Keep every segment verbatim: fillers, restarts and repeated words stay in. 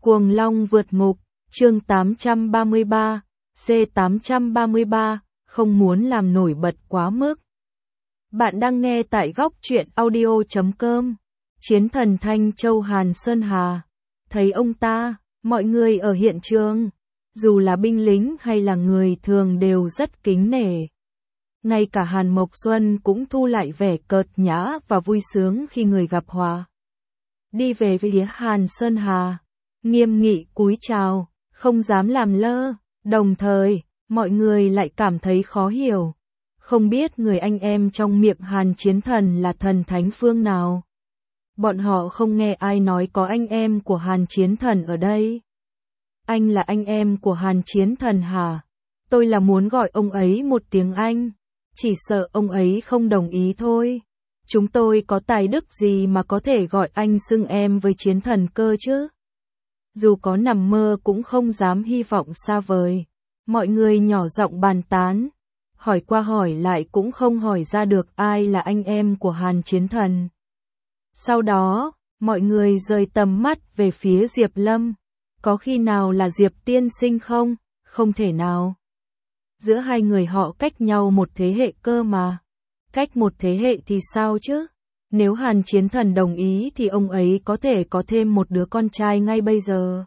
Cuồng Long vượt ngục, chương tám trăm ba mươi ba, C tám trăm ba mươi ba, không muốn làm nổi bật quá mức. Bạn đang nghe tại góc truyện audio chấm com. Chiến thần Thanh Châu Hàn Sơn Hà. Thấy ông ta, mọi người ở hiện trường, dù là binh lính hay là người thường đều rất kính nể. Ngay cả Hàn Mộc Xuân cũng thu lại vẻ cợt nhã và vui sướng khi người gặp họa. Đi về phía Hàn Sơn Hà, nghiêm nghị cúi chào, không dám làm lơ, đồng thời, mọi người lại cảm thấy khó hiểu. Không biết người anh em trong miệng Hàn Chiến Thần là thần thánh phương nào. Bọn họ không nghe ai nói có anh em của Hàn Chiến Thần ở đây. Anh là anh em của Hàn Chiến Thần hả? Tôi là muốn gọi ông ấy một tiếng anh. Chỉ sợ ông ấy không đồng ý thôi. Chúng tôi có tài đức gì mà có thể gọi anh xưng em với Chiến Thần cơ chứ? Dù có nằm mơ cũng không dám hy vọng xa vời. Mọi người nhỏ giọng bàn tán. Hỏi qua hỏi lại cũng không hỏi ra được ai là anh em của Hàn Chiến Thần. Sau đó, mọi người rời tầm mắt về phía Diệp Lâm. Có khi nào là Diệp tiên sinh không? Không thể nào. Giữa hai người họ cách nhau một thế hệ cơ mà. Cách một thế hệ thì sao chứ? Nếu Hàn Chiến Thần đồng ý thì ông ấy có thể có thêm một đứa con trai ngay bây giờ.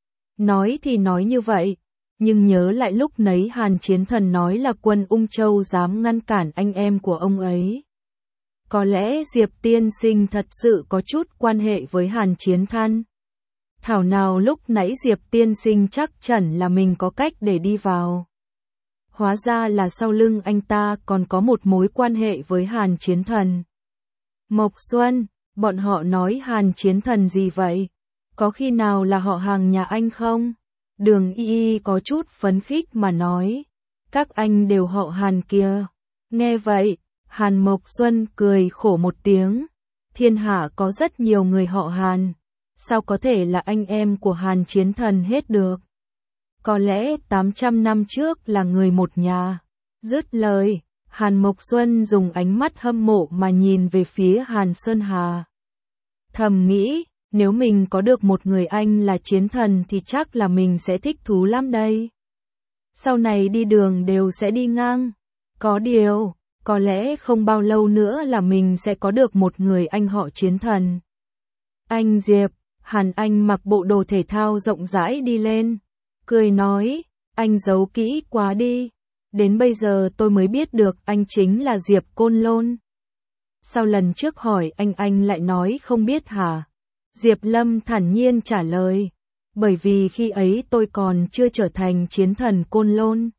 Nói thì nói như vậy, nhưng nhớ lại lúc nấy Hàn Chiến Thần nói là quân Ung Châu dám ngăn cản anh em của ông ấy. Có lẽ Diệp tiên sinh thật sự có chút quan hệ với Hàn Chiến Thần. Thảo nào lúc nãy Diệp tiên sinh chắc chắn là mình có cách để đi vào. Hóa ra là sau lưng anh ta còn có một mối quan hệ với Hàn Chiến Thần. Mộc Xuân, bọn họ nói Hàn Chiến Thần gì vậy? Có khi nào là họ hàng nhà anh không? Đường Y Y có chút phấn khích mà nói. Các anh đều họ Hàn kia. Nghe vậy, Hàn Mộc Xuân cười khổ một tiếng. Thiên hạ có rất nhiều người họ Hàn. Sao có thể là anh em của Hàn Chiến Thần hết được? Có lẽ tám trăm năm trước là người một nhà. Dứt lời, Hàn Mộc Xuân dùng ánh mắt hâm mộ mà nhìn về phía Hàn Sơn Hà. Thầm nghĩ, nếu mình có được một người anh là Chiến Thần thì chắc là mình sẽ thích thú lắm đây. Sau này đi đường đều sẽ đi ngang. Có điều, có lẽ không bao lâu nữa là mình sẽ có được một người anh họ Chiến Thần. Anh Diệp, Hàn Anh mặc bộ đồ thể thao rộng rãi đi lên. Cười nói, anh giấu kỹ quá đi. Đến bây giờ tôi mới biết được anh chính là Diệp Côn Lôn. Sau lần trước hỏi anh anh lại nói không biết hả? Diệp Lâm thản nhiên trả lời. Bởi vì khi ấy tôi còn chưa trở thành Chiến Thần Côn Lôn.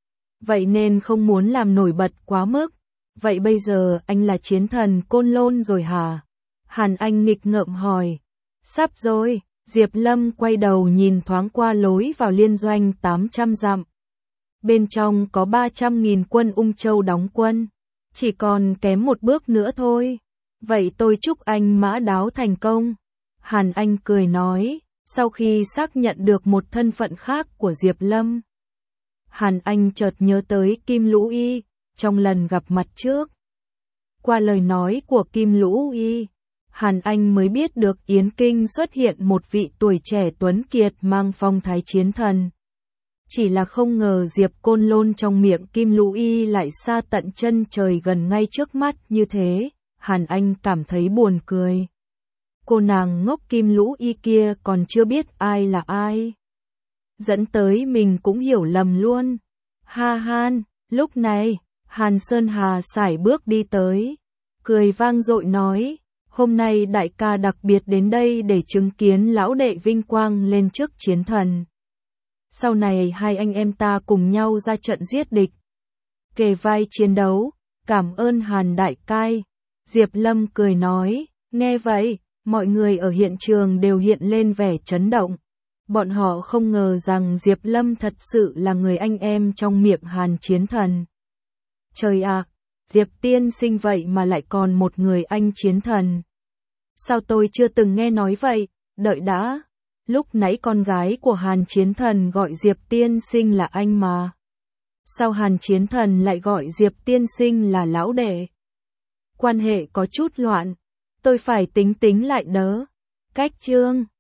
Vậy nên không muốn làm nổi bật quá mức. Vậy bây giờ anh là Chiến Thần Côn Lôn rồi hả? Hàn Anh nghịch ngợm hỏi. Sắp rồi. Diệp Lâm quay đầu nhìn thoáng qua lối vào liên doanh tám trăm dặm. Bên trong có ba trăm nghìn quân Ung Châu đóng quân. Chỉ còn kém một bước nữa thôi. Vậy tôi chúc anh mã đáo thành công. Hàn Anh cười nói, sau khi xác nhận được một thân phận khác của Diệp Lâm. Hàn Anh chợt nhớ tới Kim Lũ Y, trong lần gặp mặt trước. Qua lời nói của Kim Lũ Y, Hàn Anh mới biết được Yến Kinh xuất hiện một vị tuổi trẻ tuấn kiệt mang phong thái chiến thần. Chỉ là không ngờ Diệp Côn Lôn trong miệng Kim Lũ Y lại xa tận chân trời gần ngay trước mắt như thế, Hàn Anh cảm thấy buồn cười. Cô nàng ngốc Kim Lũ Y kia còn chưa biết ai là ai. Dẫn tới mình cũng hiểu lầm luôn. Ha han, lúc này, Hàn Sơn Hà sải bước đi tới. Cười vang dội nói, hôm nay đại ca đặc biệt đến đây để chứng kiến lão đệ vinh quang lên trước Chiến Thần. Sau này hai anh em ta cùng nhau ra trận giết địch. Kề vai chiến đấu, cảm ơn Hàn đại cai. Diệp Lâm cười nói, nghe vậy, mọi người ở hiện trường đều hiện lên vẻ chấn động. Bọn họ không ngờ rằng Diệp Lâm thật sự là người anh em trong miệng Hàn Chiến Thần. Trời ạ, Diệp tiên sinh vậy mà lại còn một người anh Chiến Thần. Sao tôi chưa từng nghe nói vậy, đợi đã. Lúc nãy con gái của Hàn Chiến Thần gọi Diệp tiên sinh là anh mà. Sao Hàn Chiến Thần lại gọi Diệp tiên sinh là lão đệ? Quan hệ có chút loạn. Tôi phải tính tính lại đớ. Cách chương